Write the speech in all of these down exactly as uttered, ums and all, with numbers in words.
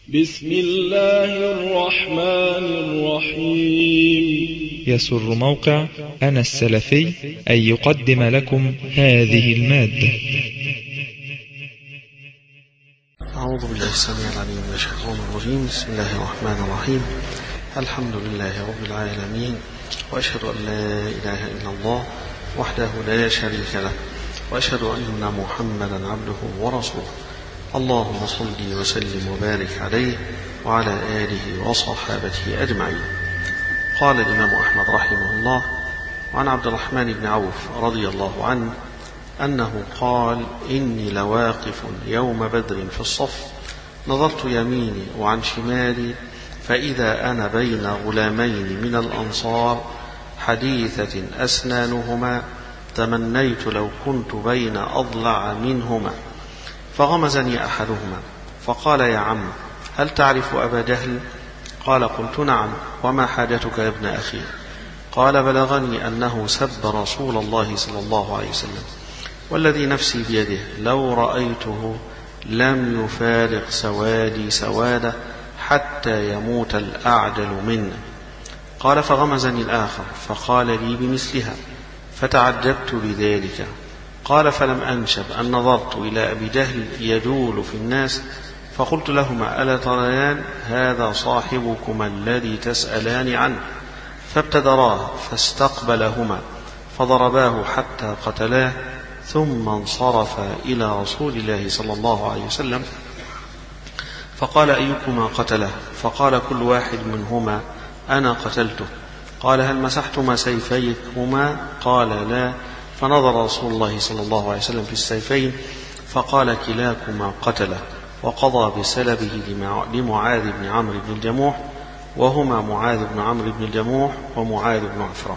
بسم الله الرحمن الرحيم. يسر موقع أنا السلفي أن يقدم لكم هذه المادة. أعوذ بالله السميع العليم من الشيطان الرجيم. بسم الله الرحمن الرحيم. الحمد لله رب العالمين، وأشهد أن لا إله إلا الله وحده لا شريك له، وأشهد أن محمدا عبده ورسوله. اللهم صل وسلم وبارك عليه وعلى آله وصحابته أجمعين. قال الإمام أحمد رحمه الله وعن عبد الرحمن بن عوف رضي الله عنه أنه قال: إني لواقف يوم بدر في الصف، نظرت يميني وعن شمالي، فإذا أنا بين غلامين من الأنصار حديثة أسنانهما، تمنيت لو كنت بين أضلع منهما. فغمزني أحدهما فقال: يا عم، هل تعرف أبا جهل؟ قال: قلت: نعم. وما حاجتك يا ابن أخي؟ قال: بلغني أنه سب رسول الله صلى الله عليه وسلم، والذي نفسي بيده لو رأيته لم يفارق سوادي سواده حتى يموت الأعجل منا. قال: فغمزني الآخر فقال لي بمثلها، فتعجبت لذلك. قال: فلم أنشب أن نظرت إلى أبي جهل يجول في الناس، فقلت لهما: ألا تريان هذا صاحبكما الذي تسألان عنه؟ فابتدراه فاستقبلهما فضرباه حتى قتلاه، ثم انصرفا إلى رسول الله صلى الله عليه وسلم فقال: أيكما قتله؟ فقال كل واحد منهما: أنا قتلته. قال: هل مسحتما سيفيكما؟ قال: لا. فنظر رسول الله صلى الله عليه وسلم في السيفين فقال: كلاكما قتله، وقضى بسلبه لمعاذ بن عمرو بن الجموح، وهما معاذ بن عمرو بن الجموح ومعاذ بن عفراء.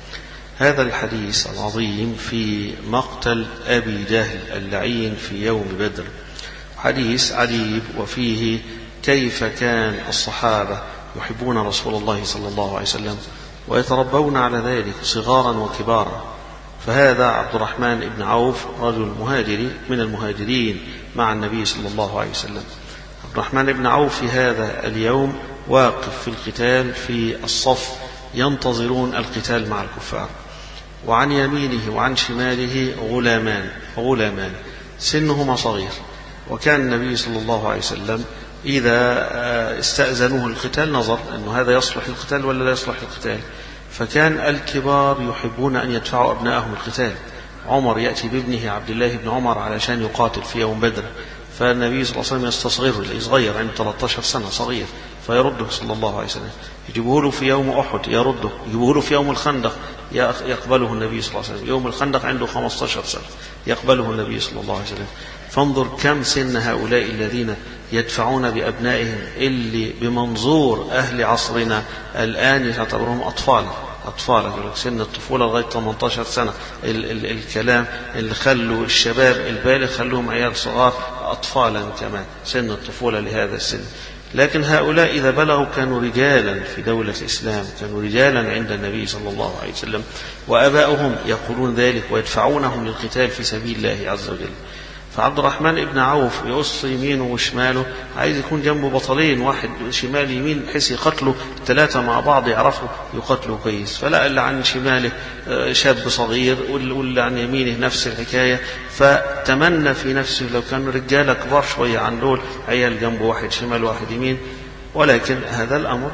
هذا الحديث العظيم في مقتل أبي جهل اللعين في يوم بدر حديث عجيب، وفيه كيف كان الصحابة يحبون رسول الله صلى الله عليه وسلم ويتربون على ذلك صغارا وكبارا. فهذا عبد الرحمن بن عوف رجل مهاجري من المهاجرين مع النبي صلى الله عليه وسلم. عبد الرحمن بن عوف في هذا اليوم واقف في القتال في الصف، ينتظرون القتال مع الكفار، وعن يمينه وعن شماله غلامان غلامان سنهما صغير. وكان النبي صلى الله عليه وسلم إذا استأذنوه القتال نظر أنه هذا يصلح القتال ولا لا يصلح القتال، فكان الكبار يحبون أن يدفعوا أبنائهم القتال. عمر يأتي بابنه عبد الله بن عمر علشان يقاتل في يوم بدر، فالنبي صلى الله عليه وسلم يستصغره، صغير عنده ثلاثة عشر سنة صغير، فيرده صلى الله عليه وسلم. يجيبه له في يوم أحد يرده، يجيبه له في يوم الخندق يقبله النبي صلى الله عليه وسلم. يوم الخندق عنده خمسة عشر سنة يقبله النبي صلى الله عليه وسلم. فانظر كم سن هؤلاء الذين يدفعون بأبنائهم، اللي بمنظور أهل عصرنا الآن يعتبرهم أطفال أطفال سن الطفولة لغاية ثمانية عشر سنة. ال- ال- الكلام اللي خلوا الشباب البالغ خلوهم عيال صغار أطفالا كمان، سن الطفولة لهذا السن. لكن هؤلاء إذا بلغوا كانوا رجالا في دولة الإسلام، كانوا رجالا عند النبي صلى الله عليه وسلم، وأباؤهم يقولون ذلك ويدفعونهم للقتال في سبيل الله عز وجل. فعبد الرحمن ابن عوف يقص يمينه وشماله، عايز يكون جنبه بطلين، واحد شمال يمين بحيث يقتلوا الثلاثة مع بعض يعرفوا يقتلوا كويس. فلا اللي عن شماله شاب صغير واللي عن يمينه نفس الحكاية، فتمنى في نفسه لو كانوا رجالة كبار شوية عن دول عيال جنبه واحد شمال واحد يمين. ولكن هذا الأمر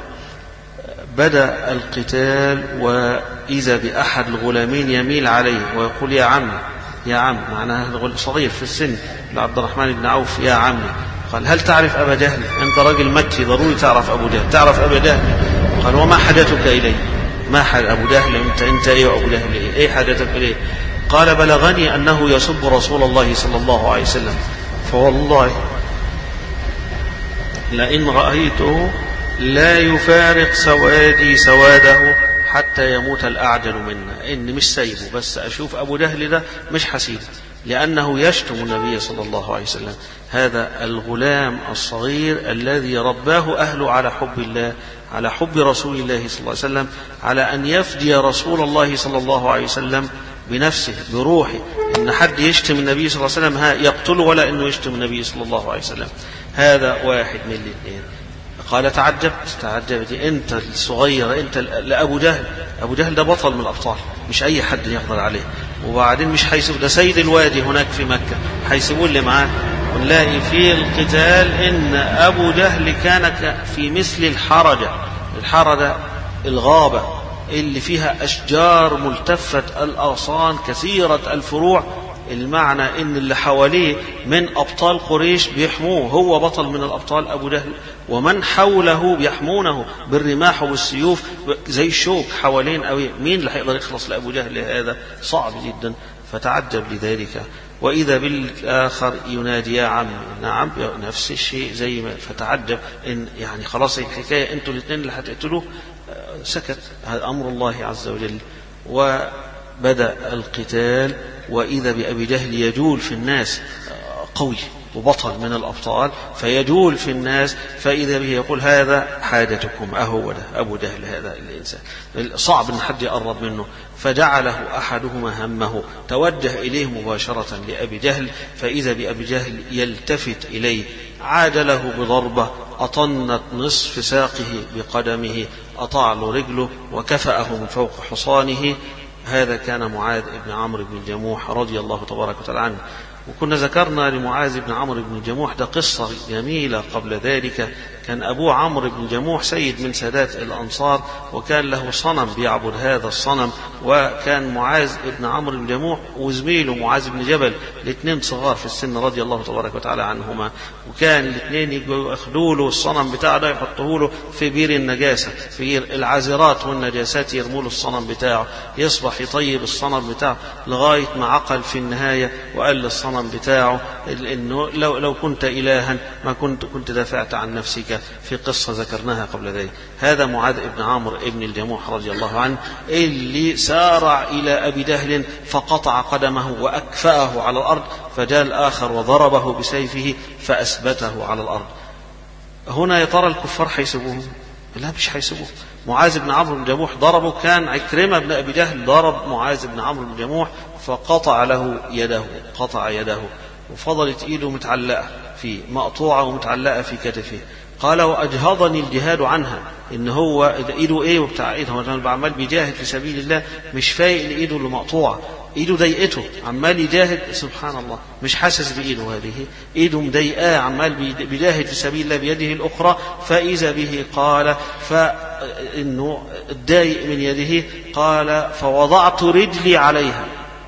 بدأ القتال، وإذا بأحد الغلامين يميل عليه ويقول: يا عم يا عم، معناها صغير في السن لعبد الرحمن بن عوف، يا عمي. قال: هل تعرف أبا جهل؟ أنت راجل مكي ضروري تعرف أبو جهل، تعرف أبا جهل؟ قال: وما حاجتك إليه؟ ما حاجة أبو جهل؟ أنت أنت إيه وأبو جهل إيه؟ إيه حاجتك إليه؟ قال: بلغني أنه يسب رسول الله صلى الله عليه وسلم، فوالله لئن رأيته لا يفارق سوادي سواده حتى يموت الأعجل منا. إن مش سايبه، بس أشوف أبو جهل ده مش حسيبه، لأنه يشتم النبي صلى الله عليه وسلم. هذا الغلام الصغير الذي رباه أهله على حب الله، على حب رسول الله صلى الله عليه وسلم، على أن يفدي رسول الله صلى الله عليه وسلم بنفسه بروحه. إن حد يشتم النبي صلى الله عليه وسلم ها يقتله، ولا إنه يشتم النبي صلى الله عليه وسلم. هذا واحد من الاثنين. قال تعجبت تعجبت أنت الصغير أنت لأبو جهل. أبو جهل ده بطل من الأبطال، مش أي حد يقدر عليه. وبعدين مش حيسيب ده سيد الوادي هناك في مكة، حيسيبون اللي معاه. ونلاقي في القتال إن أبو جهل كان في مثل الحرجة. الحرجة الغابة اللي فيها أشجار ملتفة الأغصان كثيرة الفروع. المعنى إن اللي حواليه من أبطال قريش بيحموه، هو بطل من الأبطال أبو جهل، ومن حوله بيحمونه بالرماح والسيوف زي الشوك حوالين أوي. مين اللي هيقدر يخلص لأبو جهل؟ هذا صعب جدا. فتعجب لذلك. وإذا بالآخر ينادي يا عم. نعم نفس الشيء زي ما. فتعجب إن يعني خلاص الحكاية أنتوا الاثنين اللي هتقتلوه. سكت. هذا أمر الله عز وجل. وبدأ القتال. وإذا بأبي جهل يجول في الناس قوي وبطل من الأبطال، فيجول في الناس فإذا به يقول هذا حاجتكم. أهو ده أبو جهل هذا الإنسان صعب أن حد يقرب منه. فجعله أحدهما همه، توجه إليه مباشرة لأبي جهل، فإذا بأبي جهل يلتفت إليه، عاد له بضربة أطنت نصف ساقه بقدمه، أطاع له رجله وكفأه من فوق حصانه. هذا كان معاذ بن عمرو بن الجموح رضي الله تبارك وتعالى عنه. وكنا ذكرنا لمعاذ بن عمرو بن الجموح ده قصة جميلة قبل ذلك. كان أبوه عمرو بن الجموح سيد من سادات الأنصار، وكان له صنم بيعبد هذا الصنم. وكان معاذ بن عمرو بن الجموح وزميله معاذ بن جبل الاثنين صغار في السن رضي الله تبارك وتعالى عنهما. وكان الاثنين ياخذوا له الصنم بتاعه ده يحطوه له في بير النجاسة، في العازرات والنجاسات، يرموا له الصنم بتاعه، يصبح يطيب الصنم بتاعه لغاية ما عقل في النهاية وقال للصنم بتاعه إنه لو لو كنت إلها ما كنت كنت دافعت عن نفسك، في قصة ذكرناها قبل ذلك. هذا معاذ بن عمرو بن الجموح رضي الله عنه اللي سارع إلى أبي جهل فقطع قدمه وأكفأه على الأرض، فجاء الآخر وضربه بسيفه فأثبته على الأرض. هنا يا ترى الكفار حيسبوه؟ لا مش حيسبوه. معاذ بن عمرو بن الجموح ضربه، كان عكرمة بن أبي جهل ضرب معاذ بن عمرو بن الجموح فقطع له يده، قطع يده وفضلت إيده متعلقة في مقطوعة ومتعلقة في كتفه. قال وأجهضني الجهاد عنها. إن هو إيده إيه وبتاع إيده، هو بعمل بيجاهد في سبيل الله مش فايق لإيده اللي مقطوعة، إيده ضيقته عمال يجاهد. سبحان الله مش حاسس بإيده، هذه إيده مضيقاه عمال بيجاهد في سبيل الله بيده الأخرى. فإذا به قال فإنه اتضايق من يده، قال فوضعت رجلي عليها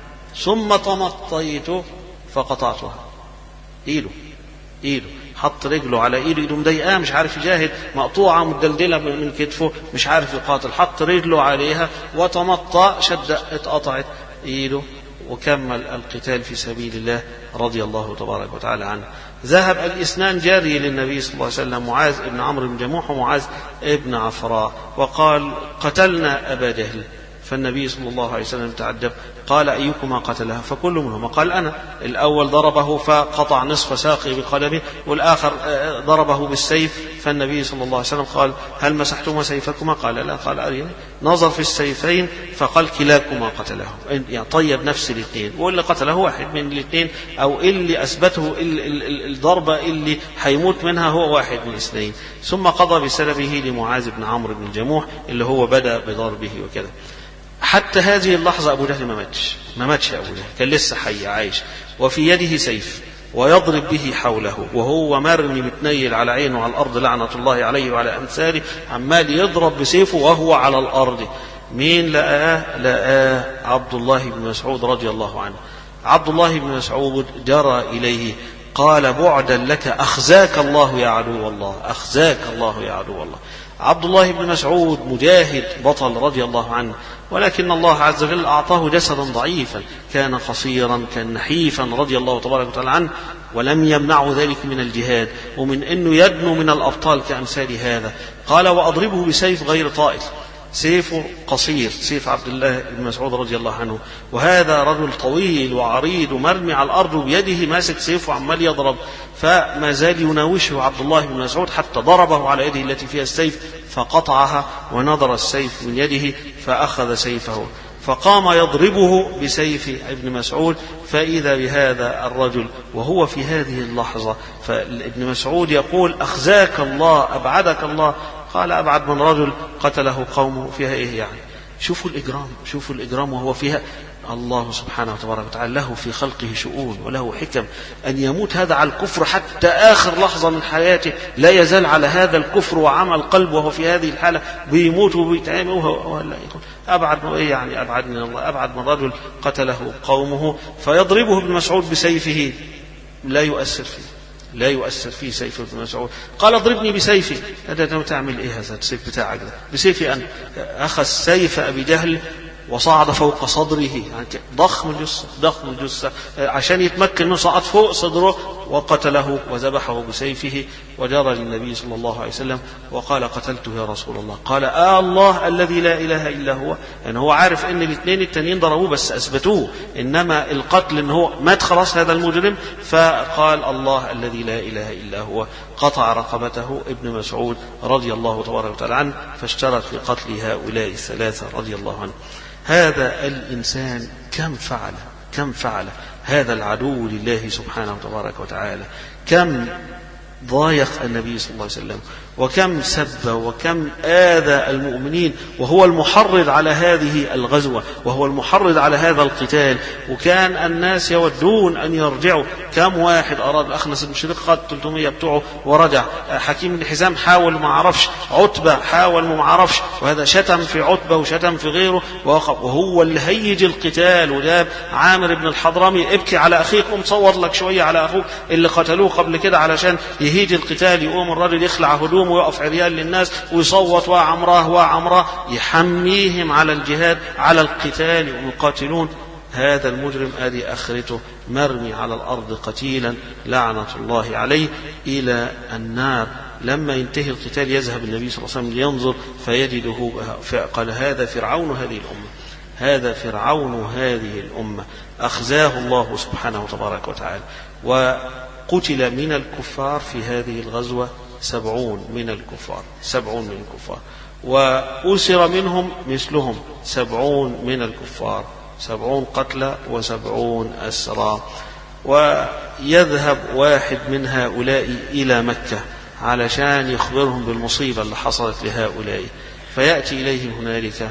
ثم تمطيت فقطعتها. إيده إيده حط رجله على ايده، ايده مضايقاه مش عارف يجاهد، مقطوعه مدلدله من كتفه مش عارف يقاتل، حط رجله عليها وتمطى، شد اتقطعت ايده وكمل القتال في سبيل الله رضي الله تبارك وتعالى عنه. ذهب الاثنان جاري للنبي صلى الله عليه وسلم، معاذ بن عمرو بن جموح ومعاذ بن عفراء، وقال قتلنا ابا جهل. فالنبي صلى الله عليه وسلم تعجب، قال أيكما قتلها؟ فكل منهما قال أنا. الأول ضربه فقطع نصف ساقه بقدمه، والآخر ضربه بالسيف. فالنبي صلى الله عليه وسلم قال هل مسحتما سيفكما؟ قال لا. قال أريني. نظر في السيفين فقال كلاكما قتله، يعني طيب نفس الاثنين، واللي قتله واحد من الاثنين، أو اللي أثبته الضربة اللي حيموت منها هو واحد من الاثنين. ثم قضى بسلبه لمعاذ بن عمرو بن الجموح اللي هو بدأ بضربه وكذا. حتى هذه اللحظة أبو جهل ما ماتش، ما ماتش أبو جهل، كان لسه حي عايش، وفي يده سيف ويضرب به حوله، وهو مرمي متنيل على عينه على الأرض لعنة الله عليه وعلى أمثاله، عمال يضرب بسيفه وهو على الأرض. مين لقاه؟ لقاه عبد الله بن مسعود رضي الله عنه. عبد الله بن مسعود جرى إليه قال بعدا لك، أخزاك الله يا عدو الله، أخزاك الله يا عدو الله. عبد الله بن مسعود مجاهد بطل رضي الله عنه، ولكن الله عز وجل أعطاه جسدا ضعيفا، كان قصيرا، كان نحيفا رضي الله تبارك وتعالى عنه، ولم يمنعه ذلك من الجهاد ومن أنه يدنو من الأبطال كأمثال هذا. قال وأضربه بسيف غير طائل، سيفه قصير، سيف عبد الله بن مسعود رضي الله عنه، وهذا رجل طويل وعريض ومرمي على الأرض وبيده ماسك سيفه وعمال يضرب. فما زال يناوشه عبد الله بن مسعود حتى ضربه على يده التي فيها السيف فقطعها، ونظر السيف من يده فأخذ سيفه فقام يضربه بسيف ابن مسعود، فإذا بهذا الرجل وهو في هذه اللحظة، فابن مسعود يقول أخزاك الله أبعدك الله. قال أبعد من رجل قتله قومه، فيها إيه يعني؟ شوفوا الإجرام، شوفوا الإجرام وهو فيها. الله سبحانه وتبارك وتعالى له في خلقه شؤون وله حكم، أن يموت هذا على الكفر حتى آخر لحظة من حياته، لا يزال على هذا الكفر وعمل قلب وهو في هذه الحالة، بيموت وبيتعامل وهو لا يقول أبعد من إيه يعني؟ أبعد من الله، أبعد من رجل قتله قومه. فيضربه ابن مسعود بسيفه، لا يؤثر فيه، لا يؤثر فيه سيف ابن مسعود. قال اضربني بسيفي. هذا تعمل إيه هذا السيف بتاعك ده؟ بسيفي أنا. أخذ سيف أبي جهل وصعد فوق صدره، يعني ضخم الجثة، ضخم الجثة، عشان يتمكن منه صعد فوق صدره وقتله وذبحه بسيفه، وجرى للنبي صلى الله عليه وسلم وقال قتلته يا رسول الله. قال آه الله الذي لا إله إلا هو. يعني هو عارف ان الاثنين التانيين ضربوه بس أثبتوه، إنما القتل ان هو مات خلاص هذا المجرم، فقال الله الذي لا إله إلا هو. قطع رقبته ابن مسعود رضي الله تبارك وتعالى عنه، فاشترك في قتل هؤلاء الثلاثة رضي الله عنه. هذا الإنسان كم فعل كم فعل هذا العدو لله سبحانه وتبارك وتعالى، كم ضايق النبي صلى الله عليه وسلم، وكم سب وكم آذى المؤمنين، وهو المحرض على هذه الغزوة، وهو المحرض على هذا القتال. وكان الناس يودون أن يرجعوا. كم واحد أراد، الأخنس بن شريق خد ثلاثمائة بتوعه ورجع، حكيم بن حزام حاول ما عرفش، عتبة حاول ما عرفش، وهذا شتم في عتبة وشتم في غيره ووقف، وهو اللي هيج القتال. وجاب عامر بن الحضرمي ابكي على أخيك، قم صور لك شوية على أخوك اللي قتلوه قبل كده علشان يهيج القتال. يقوم الرجل يخلع هدومه ويقف عريان للناس ويصوت وعمراه وعمراه، يحميهم على الجهاد على القتال ويقاتلون. هذا المجرم آدي آخرته مرمي على الأرض قتيلا لعنة الله عليه إلى النار. لما ينتهي القتال يذهب النبي صلى الله عليه وسلم لينظر فيجده، قال هذا فرعون هذه الأمة، هذا فرعون هذه الأمة أخزاه الله سبحانه وتبارك وتعالى. وقتل من الكفار في هذه الغزوة سبعون من الكفار، سبعون من الكفار، وأسر منهم مثلهم سبعون من الكفار، سبعون قتلى وسبعون أسرى. ويذهب واحد من هؤلاء إلى مكة علشان يخبرهم بالمصيبة اللي حصلت لهؤلاء، فيأتي إليهم هنالك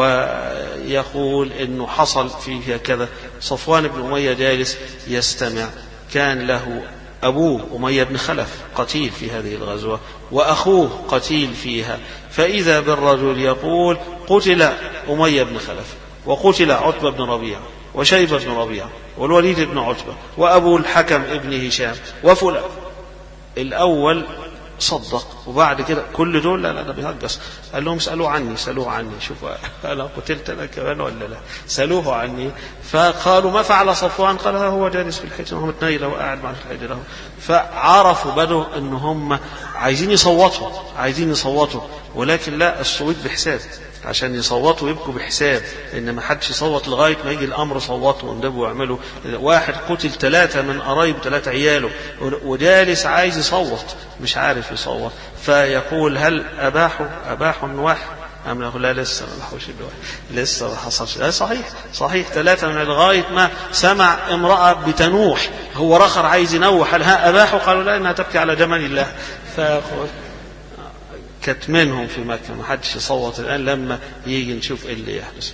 ويقول إنه حصل فيه كذا. صفوان بن أمية جالس يستمع، كان له أبوه أمية بن خلف قتيل في هذه الغزوة، وأخوه قتيل فيها. فإذا بالرجل يقول قتل أمية بن خلف، وقتل عتبة بن ربيعة، وشيبة بن ربيعة، والوليد بن عتبة، وأبو الحكم ابن هشام، وفلان. الأول صدق، وبعد كده كل دول لا لا ده بيهجس. قال لهم اسألوه عني، سألوه عني، شوفوا أنا قتلت أنا كمان ولا لا، سألوه عني. فقالوا ما فعل صفوان؟ قال هو جالس في الحجر، وهم متنيل وقاعد مع الحجر. فعرفوا بدوا أن هم عايزين يصوتوا، عايزين يصوتوا، ولكن لا، الصوت بحساب، عشان يصوتوا ويبكوا بحساب، إن ما حدش يصوت لغاية ما يجي الأمر صوتوا واندبوا ويعملوا. واحد قتل ثلاثة من قرايب ثلاثة عياله، وجالس عايز يصوت مش عارف يصوت. فيقول هل أباحوا أباحوا النواح أم لا؟ لا لسه ما بحوش النواح، لسه ما حصلش. لا صحيح صحيح ثلاثة من لغاية ما سمع امرأة بتنوح، هو رخر عايز ينوح، هل ها أباحوا؟ قالوا لا، إنها تبكي على جمال الله. فيقول كتمنهم في مكة، ما حدش يصوت الآن لما يجي نشوف إيه اللي يحدث.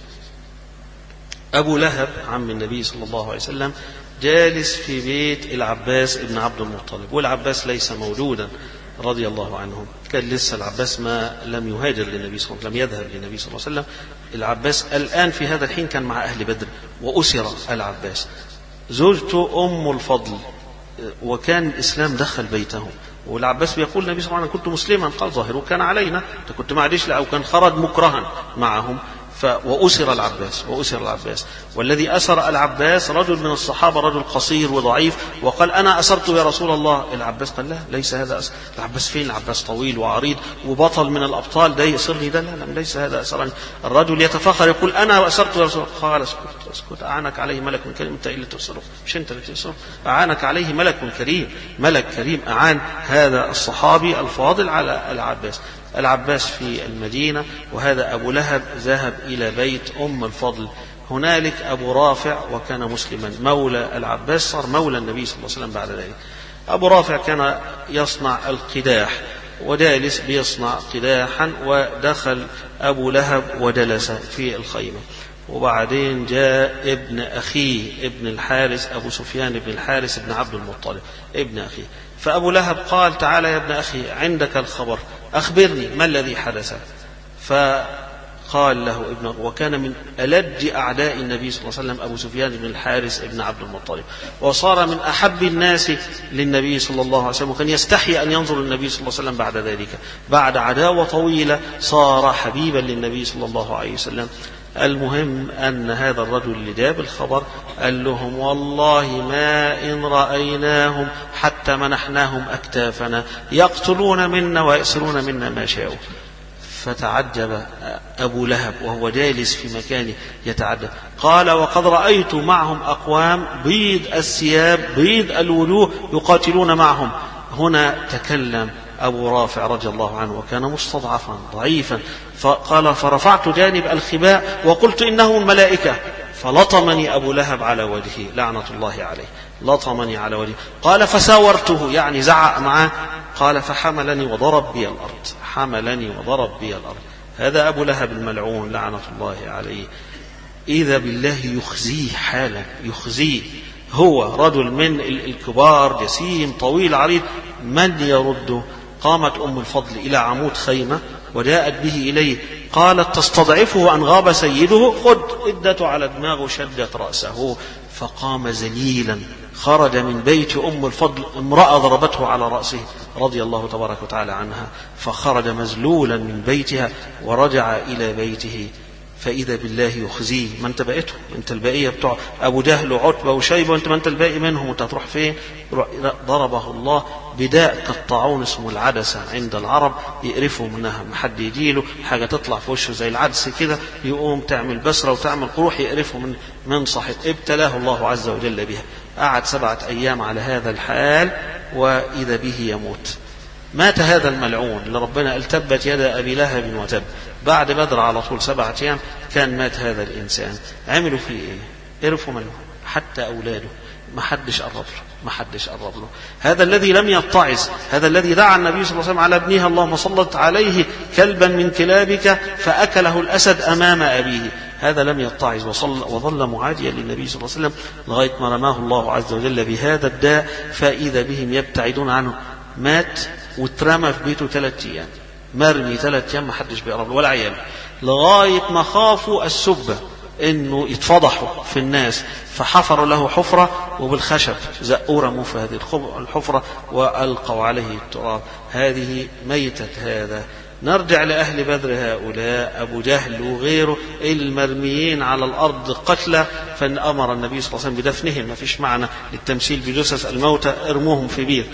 أبو لهب عم النبي صلى الله عليه وسلم جالس في بيت العباس ابن عبد المطلب، والعباس ليس موجودا رضي الله عنه، كان لسه العباس ما لم يهاجر للنبي صلى الله عليه وسلم، يذهب للنبي صلى الله عليه وسلم. العباس الآن في هذا الحين كان مع أهل بدر، وأسر العباس. زوجته أم الفضل، وكان الإسلام دخل بيتهم، والعباس بيقول النبي صلى الله عليه وسلم كنت مسلما، قال ظاهره كان علينا، انت كنت معلش، أو كان خرج مكرها معهم. ف... وأسر العباس وأسر العباس والذي أسر العباس رجل من الصحابة، رجل قصير وضعيف، وقال أنا أسرت يا رسول الله. العباس قال لا، ليس هذا أسر. العباس فين؟ العباس طويل وعريض وبطل من الأبطال، ده يأسرني ده؟ لا لا، ليس هذا أسرني. الرجل يتفخر يقول أنا أسرت يا رسول الله. قال اسكت اسكت، أعانك عليه ملك كريم، أنت اللي تسره مش أنت اللي تسره، أعانك عليه ملك كريم، ملك كريم أعان هذا الصحابي الفاضل على العباس. العباس في المدينة، وهذا أبو لهب ذهب إلى بيت أم الفضل هنالك أبو رافع وكان مسلما مولى العباس، صار مولى النبي صلى الله عليه وسلم بعد ذلك. أبو رافع كان يصنع القداح، ودالس بيصنع قداحا، ودخل أبو لهب ودلس في الخيمة. وبعدين جاء ابن أخيه ابن الحارث أبو سفيان ابن الحارث ابن عبد المطلب ابن أخيه، فأبو لهب قال تعالى يا ابن أخي عندك الخبر، أخبرني ما الذي حدث. فقال له ابنه، وكان من ألد أعداء النبي صلى الله عليه وسلم أبو سفيان بن الحارث ابن عبد المطلب، وصار من أحب الناس للنبي صلى الله عليه وسلم، وكان يستحي أن ينظر للنبي صلى الله عليه وسلم بعد ذلك، بعد عداوة طويلة صار حبيبا للنبي صلى الله عليه وسلم. المهم أن هذا الرجل اللي جاب الخبر قال لهم والله ما إن رأيناهم حتى منحناهم أكتافنا يقتلون منا ويأسرون منا ما شاءوا. فتعجب أبو لهب وهو جالس في مكانه يتعجب، قال وقد رأيت معهم أقوام بيض الثياب بيض الوجوه يقاتلون معهم. هنا تكلم أبو رافع رضي الله عنه وكان مستضعفا ضعيفا، فقال فرفعت جانب الخباء وقلت إنه الملائكة، فلطمني أبو لهب على وجهه لعنة الله عليه، لطمني على وجهه. قال فساورته يعني زعق معه، قال فحملني وضرب بي الأرض، حملني وضرب بي الأرض. هذا أبو لهب الملعون لعنة الله عليه، إذا بالله يخزيه حالا، يخزيه. هو رجل من الكبار جسيم طويل عريض، من يرده؟ قامت أم الفضل إلى عمود خيمة وجاءت به إليه، قالت تستضعفه أن غاب سيده، خذ ادته على دماغه شدت رأسه، فقام ذليلا. خرج من بيت أم الفضل امرأة ضربته على رأسه رضي الله تبارك وتعالى عنها، فخرج مذلولا من بيتها ورجع إلى بيته، فإذا بالله يخزيه. ما انت بقيته، انت البقية بتوع أبو جهل وعتبة وشيبة، وانت ما انت الباقي منهم، انت هتروح فين؟ ضربه الله بداء كالطاعون اسمه العدسة عند العرب، يقرفوا منها، ما حد يجيله حاجة تطلع في وشه زي العدس كده يقوم تعمل بسرة وتعمل قروح، يقرفوا من من صحيح. ابتلاه الله عز وجل بها، قعد سبعة أيام على هذا الحال وإذا به يموت. مات هذا الملعون اللي ربنا قال تبت يد أبي لهب وتب، بعد بدر على طول سبعة أيام كان مات هذا الإنسان. عملوا فيه إيه؟ قرفوا منه، حتى أولاده ما حدش قرب له، ما حدش قرب له. هذا الذي لم يتعظ، هذا الذي دعا النبي صلى الله عليه وسلم على ابنها اللهم صلت عليه كلبا من كلابك فأكله الأسد أمام أبيه، هذا لم يتعظ وظل معاديا للنبي صلى الله عليه وسلم لغاية ما رماه الله عز وجل بهذا الداء، فإذا بهم يبتعدون عنه. مات واترمى في بيته ثلاثة أيام، مرمي ثلاثة أيام ما حدش بيقرب له ولا عيال، لغاية ما خافوا السبة إنه يتفضحوا في الناس، فحفروا له حفرة وبالخشب زقوا رموه في هذه الحفرة وألقوا عليه التراب. هذه ميتة هذا. نرجع لأهل بدر هؤلاء أبو جهل وغيره المرميين على الأرض قتلى، فأمر النبي صلى الله عليه وسلم بدفنهم، ما فيش معنى للتمثيل بجثث الموتى، ارموهم في بير،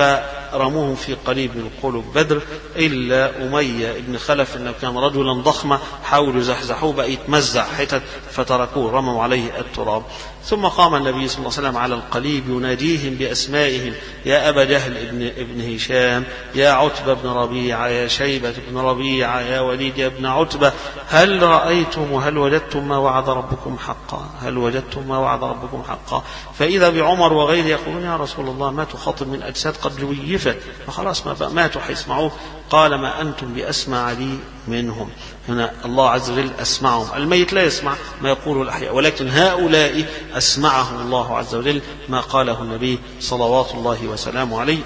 فرموهم في قريب من قلوب بدر، إلا أمية ابن خلف إنه كان رجلا ضخما حاولوا زحزحوه بقى يتمزع حتت فتركوه، رموا عليه التراب. ثم قام النبي صلى الله عليه وسلم على القليب يناديهم بأسمائهم، يا أبا جهل ابن, ابن هشام، يا عتبة بن ربيعة، يا شيبة بن ربيعة، يا وليد يا ابن عتبة، هل رأيتم وهل وجدتم ما وعد ربكم حقا؟ هل وجدتم ما وعد ربكم حقا؟ فإذا بعمر وغيره يقولون يا رسول الله ما تخاطب من أجساد قد لويفت، فخلاص ما ماتوا حيسمعوه. قال ما أنتم بأسمع لي منهم. هنا الله عز وجل أسمعهم، الميت لا يسمع ما يقوله الأحياء، ولكن هؤلاء أسمعهم الله عز وجل ما قاله النبي صلوات الله وسلامه عليه.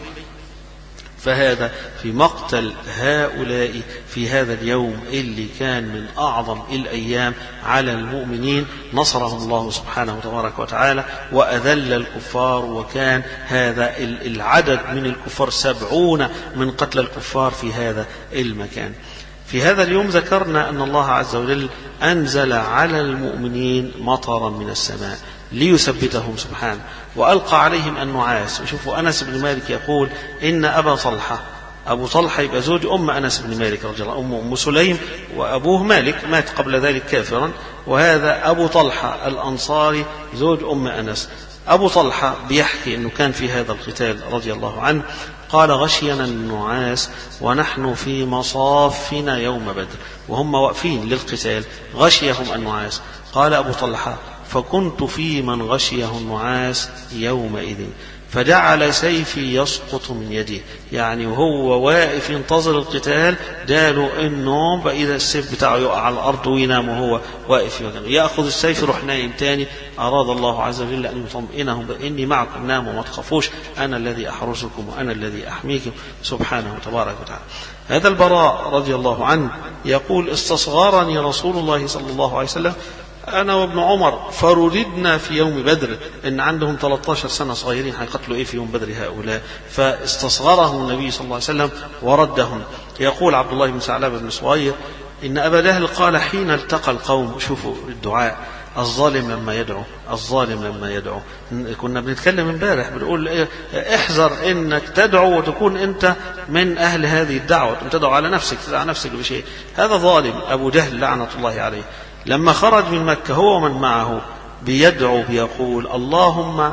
فهذا في مقتل هؤلاء في هذا اليوم اللي كان من أعظم الأيام على المؤمنين، نصرهم الله سبحانه وتبارك وتعالى وأذل الكفار، وكان هذا العدد من الكفار سبعون من قتل الكفار في هذا المكان. في هذا اليوم ذكرنا أن الله عز وجل أنزل على المؤمنين مطرا من السماء ليثبتهم سبحانه، وألقى عليهم النعاس. وشوفوا أنس بن مالك يقول إن أبا طلحة، أبو طلحة يبقى زوج أم أنس بن مالك رضي الله عنه، أم سليم، وأبوه مالك مات قبل ذلك كافرا، وهذا أبو طلحة الأنصاري زوج أم أنس. أبو طلحة بيحكي أنه كان في هذا القتال رضي الله عنه، قال غشينا النعاس ونحن في مصافنا يوم بدر، وهم واقفين للقتال غشيهم النعاس، قال أبو طلحة: فكنت في من غشيه النعاس يومئذ فجعل سيفي يسقط من يدي، يعني وهو واقف ينتظر القتال جاله النوم، فإذا السيف بتاعه يقع على الأرض وينام وهو واقف ينام، يأخذ السيف يروح نايم تاني. أراد الله عز وجل أن يطمئنهم: إني معكم، ناموا ما تخافوش، أنا الذي أحرسكم وأنا الذي أحميكم سبحانه تبارك وتعالى. هذا البراء رضي الله عنه يقول: استصغرني رسول الله صلى الله عليه وسلم أنا وابن عمر فرددنا في يوم بدر، إن عندهم ثلاثة عشر سنة صغيرين، هيقتلوا إيه في يوم بدر هؤلاء؟ فاستصغرهم النبي صلى الله عليه وسلم وردهم. يقول عبد الله بن ثعلبة بن صهيب: إن أبا جهل قال حين التقى القوم، شوفوا الدعاء، الظالم لما يدعو، الظالم لما يدعو. كنا بنتكلم امبارح بنقول إيه؟ احذر إنك تدعو وتكون أنت من أهل هذه الدعوة، تدعو على نفسك، تدعو نفسك بشيء. هذا ظالم أبو جهل لعنة الله عليه لما خرج من مكة هو ومن معه بيدعو بيقول: اللهم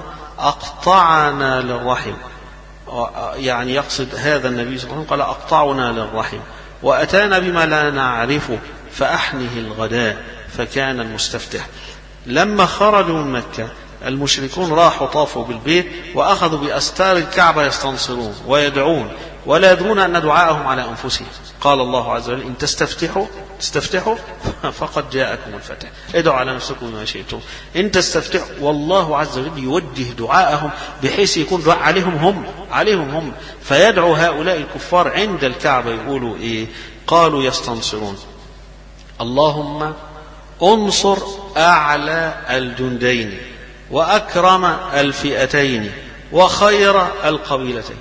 أقطعنا للرحم، يعني يقصد هذا النبي صلى الله عليه وسلم، قال: أقطعنا للرحم وأتانا بما لا نعرفه فأحنه الغداء. فكان المستفتح. لما خرجوا من مكة المشركون راحوا طافوا بالبيت وأخذوا بأستار الكعبة يستنصرون ويدعون ولا يدرون أن دعاءهم على أنفسهم. قال الله عز وجل: إن تستفتحوا تستفتحوا فقد جاءكم الفتح، ادعوا على نفسكم ما شئتم. إن تستفتحوا، والله عز وجل يوجه دعاءهم بحيث يكون دعاء عليهم هم عليهم هم فيدعو هؤلاء الكفار عند الكعبة يقولوا إيه؟ قالوا يستنصرون: اللهم انصر أعلى الجندين وأكرم الفئتين وخير القبيلتين.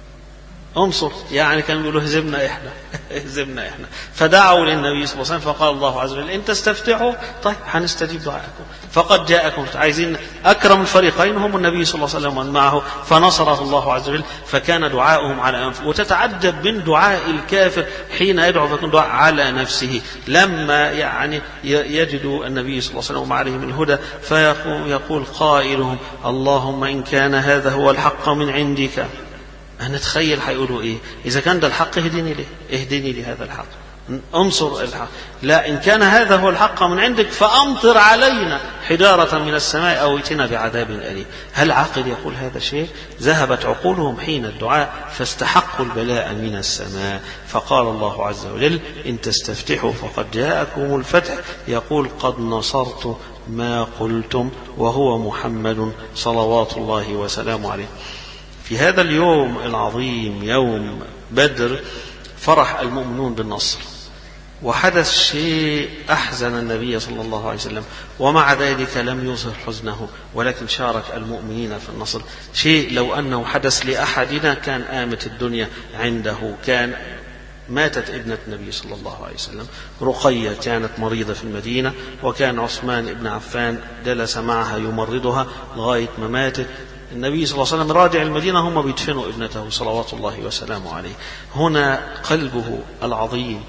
انصر، يعني كانوا يقولوا هزمنا إحنا هزمنا إحنا فدعوا للنبي صلى الله عليه وسلم، فقال الله عز وجل: إن تستفتحوا طيب هنستجيب دعاءكم فقد جاءكم. عايزين أكرم الفريقين هم النبي صلى الله عليه وسلم ومن معه، فنصره الله عز وجل، فكان دعاؤهم على أنفسهم. وتتعجب من دعاء الكافر حين يدعو فيكون دعاء على نفسه، لما يعني يجد النبي صلى الله عليه وسلم عليه من هدى فيقول قائلهم: اللهم إن كان هذا هو الحق من عندك. هنتخيل هيقولوا ايه؟ اذا كان ده الحق اهدني ليه؟ اهدني لهذا الحق، انصر الحق. لا، ان كان هذا هو الحق من عندك فامطر علينا حجارة من السماء او ائتنا بعذاب اليم. هل عاقل يقول هذا الشيء؟ ذهبت عقولهم حين الدعاء فاستحقوا البلاء من السماء. فقال الله عز وجل: ان تستفتحوا فقد جاءكم الفتح. يقول: قد نصرت ما قلتم، وهو محمد صلوات الله وسلامه عليه. في هذا اليوم العظيم يوم بدر فرح المؤمنون بالنصر، وحدث شيء أحزن النبي صلى الله عليه وسلم، ومع ذلك لم يظهر حزنه ولكن شارك المؤمنين في النصر. شيء لو أنه حدث لأحدنا كان آمت الدنيا عنده. كان ماتت ابنة النبي صلى الله عليه وسلم رقية، كانت مريضة في المدينة، وكان عثمان بن عفان جلس معها يمرضها لغاية ما ماتت. النبي صلى الله عليه وسلم راجع المدينة، هم بيدفنوا ابنته صلوات الله وسلامه عليه. هنا قلبه العظيم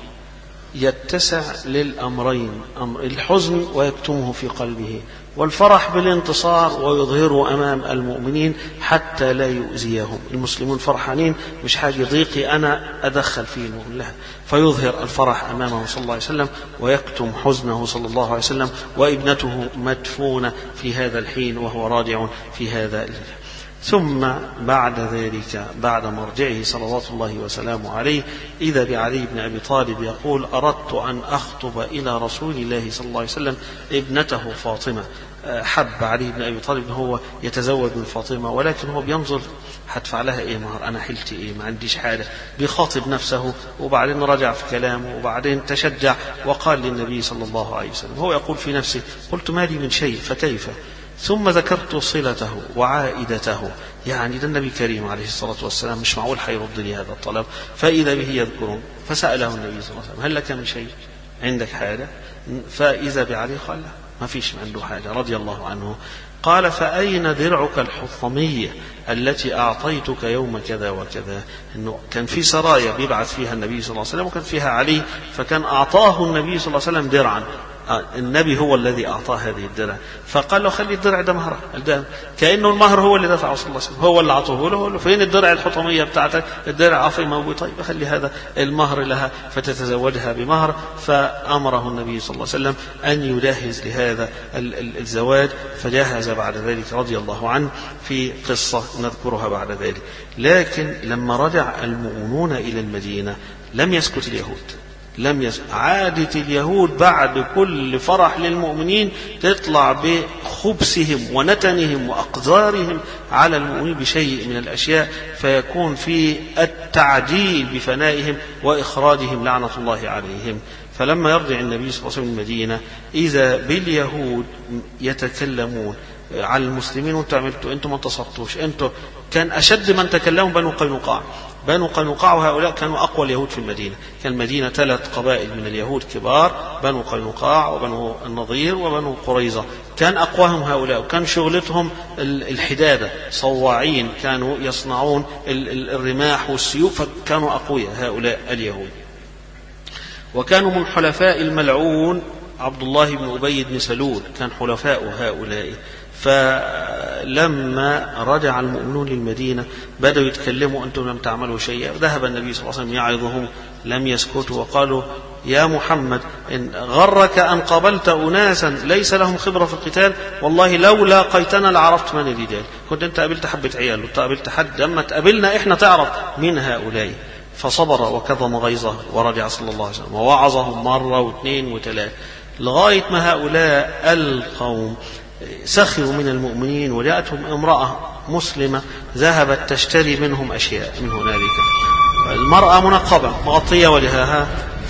يتسع للأمرين، أمر الحزن ويكتمه في قلبه، والفرح بالانتصار ويظهره أمام المؤمنين حتى لا يؤذيهم. المسلمون فرحانين، مش حاجة ضيقي أنا أدخل فيه المؤمن لها، فيظهر الفرح أمامه صلى الله عليه وسلم ويكتم حزنه صلى الله عليه وسلم، وابنته مدفونة في هذا الحين وهو راجع في هذا الحين. ثم بعد ذلك بعد مرجعه صلوات الله وسلامه عليه إذا بعلي بن أبي طالب يقول: أردت أن أخطب إلى رسول الله صلى الله عليه وسلم ابنته فاطمة. حب علي بن أبي طالب هو يتزوج من فاطمة، ولكن هو بينظر هدفع لها إيه مهر، أنا حلتي إيه، ما عنديش حاجة. بيخاطب نفسه، وبعدين رجع في كلامه، وبعدين تشجع وقال للنبي صلى الله عليه وسلم، هو يقول في نفسه: قلت ما لي من شيء فكيف. ثم ذكرت صلته وعائدته، يعني ده النبي كريم عليه الصلاة والسلام مش معقول حيرد لي هذا الطلب. فإذا به يذكرون، فسأله النبي صلى الله عليه وسلم: هل لك من شيء، عندك حاجة؟ فإذا بعلي قال: لا، ما فيش عنده حاجة رضي الله عنه. قال: فأين درعك الحطمية التي أعطيتك يوم كذا وكذا؟ إنه كان في سرايا بيبعث فيها النبي صلى الله عليه وسلم وكان فيها علي، فكان أعطاه النبي صلى الله عليه وسلم درعا النبي هو الذي أعطاه هذه الدرع، فقال له خلي الدرع ده مهره، كأنه المهر هو اللي دفعه صلى الله عليه وسلم، هو اللي أعطوه له. فين الدرع الحطمية بتاعتك؟ الدرع عفي موجود، طيب خلي هذا المهر لها فتتزوجها بمهر. فأمره النبي صلى الله عليه وسلم أن يجهز لهذا الزواج، فجهز بعد ذلك رضي الله عنه في قصة نذكرها بعد ذلك. لكن لما رجع المؤمنون إلى المدينة لم يسكت اليهود، لم يسكت. عادة اليهود بعد كل فرح للمؤمنين تطلع بخبثهم ونتنهم وأقدارهم على المؤمنين بشيء من الأشياء، فيكون في التعجيل بفنائهم وإخراجهم لعنة الله عليهم. فلما يرجع النبي صلى الله عليه وسلم المدينة إذا باليهود يتكلمون على المسلمين، وانتم عملتوا، انتم ما انتصرتوش، انتم. كان أشد من تكلموا بنو قينقاع. بنو قينقاع وهؤلاء كانوا أقوى اليهود في المدينة. كان المدينة ثلاث قبائل من اليهود كبار، بنو قينقاع وبنو النضير وبنو قريظة، كان أقواهم هؤلاء، وكان شغلتهم الحدادة، صواعين، كانوا يصنعون الرماح والسيوف، فكانوا أقوياء هؤلاء اليهود. وكانوا من حلفاء الملعون عبد الله بن أبي بن سلول، كان حلفاء هؤلاء. فلما رجع المؤمنون للمدينة بدأوا يتكلموا أنتم لم تعملوا شيئا. ذهب النبي صلى الله عليه وسلم يعظهم، لم يسكتوا، وقالوا يا محمد إن غرك أن قابلت أناسا ليس لهم خبرة في القتال، والله لو لاقيتنا لعرفت من الرجال. كنت أنت قابلت حبة عيال وأنت قابلت حد، أما تقابلنا إحنا تعرف من هؤلاء. فصبر وكظم غيظه ورجع صلى الله عليه وسلم ووعظهم مرة واثنين وثلاث، لغاية ما هؤلاء القوم سخروا من المؤمنين. وجاءتهم امرأة مسلمة ذهبت تشتري منهم أشياء من هنالك. المرأة منقبة مغطية وجهها،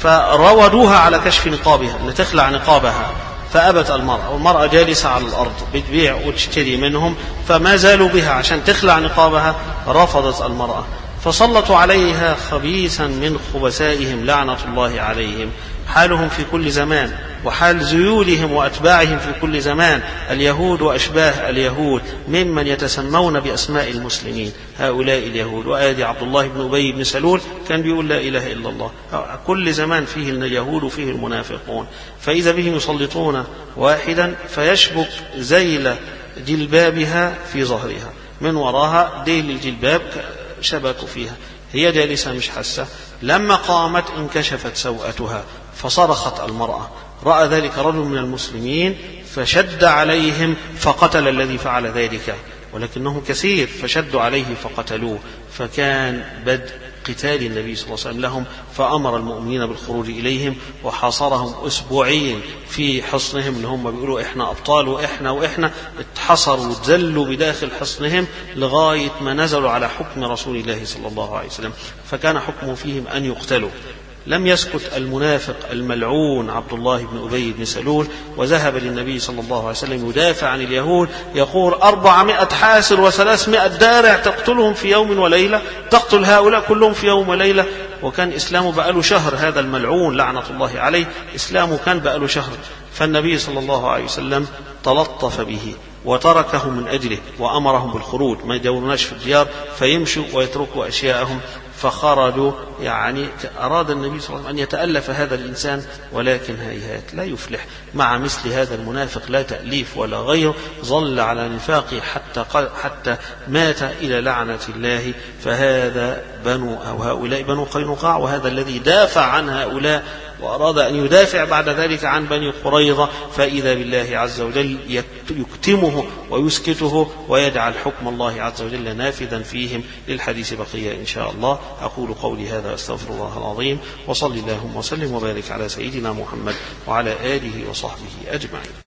فروضوها على كشف نقابها لتخلع نقابها، فأبت المرأة، والمرأة جالسة على الأرض بتبيع وتشتري منهم، فما زالوا بها عشان تخلع نقابها، رفضت المرأة. فسلطوا عليها خبيثا من خبثائهم لعنة الله عليهم، حالهم في كل زمان، وحال ذيولهم وأتباعهم في كل زمان، اليهود وأشباه اليهود ممن يتسمون بأسماء المسلمين، هؤلاء اليهود. وآدي عبد الله بن أبي بن سلول كان بيقول لا إله إلا الله. كل زمان فيه اليهود وفيه المنافقون. فإذا بهم يسلطون واحدا فيشبك ذيل جلبابها في ظهرها، من وراها ديل الجلباب شبكوا فيها، هي جالسة مش حاسة. لما قامت انكشفت سوءتها فصرخت المرأة. رأى ذلك رجل من المسلمين فشد عليهم فقتل الذي فعل ذلك، ولكنه كثير، فشدوا عليه فقتلوه. فكان بدء قتال النبي صلى الله عليه وسلم لهم، فأمر المؤمنين بالخروج إليهم وحاصرهم أسبوعين في حصنهم، اللي هم بيقولوا إحنا أبطال وإحنا وإحنا، اتحصروا وتذلوا بداخل حصنهم لغاية ما نزلوا على حكم رسول الله صلى الله عليه وسلم، فكان حكمه فيهم أن يقتلوا. لم يسكت المنافق الملعون عبد الله بن أبي بن سلول، وذهب للنبي صلى الله عليه وسلم يدافع عن اليهود، يقول أربعمائة حاسر وثلاثمائة دارع تقتلهم في يوم وليلة، تقتل هؤلاء كلهم في يوم وليلة. وكان إسلامه بقاله شهر، هذا الملعون لعنة الله عليه إسلامه كان بقاله شهر. فالنبي صلى الله عليه وسلم تلطف به وتركه من أجله، وأمرهم بالخروج، ما يدوروناش في الديار، فيمشوا ويتركوا أشياءهم. فخرجوا، يعني أراد النبي صلى الله عليه وسلم أن يتألف هذا الإنسان، ولكن هيهات لا يفلح مع مثل هذا المنافق، لا تأليف ولا غيره، ظل على نفاقه حتى حتى مات إلى لعنة الله. فهذا بنو أو هؤلاء بنو قينقاع، وهذا الذي دافع عن هؤلاء وأراد أن يدافع بعد ذلك عن بني قريظة، فإذا بالله عز وجل يكتمه ويسكته ويجعل حكم الله عز وجل نافذا فيهم. للحديث بقية إن شاء الله. أقول قولي هذا أستغفر الله العظيم، وصل اللهم وسلم وبارك على سيدنا محمد وعلى آله وصحبه أجمعين.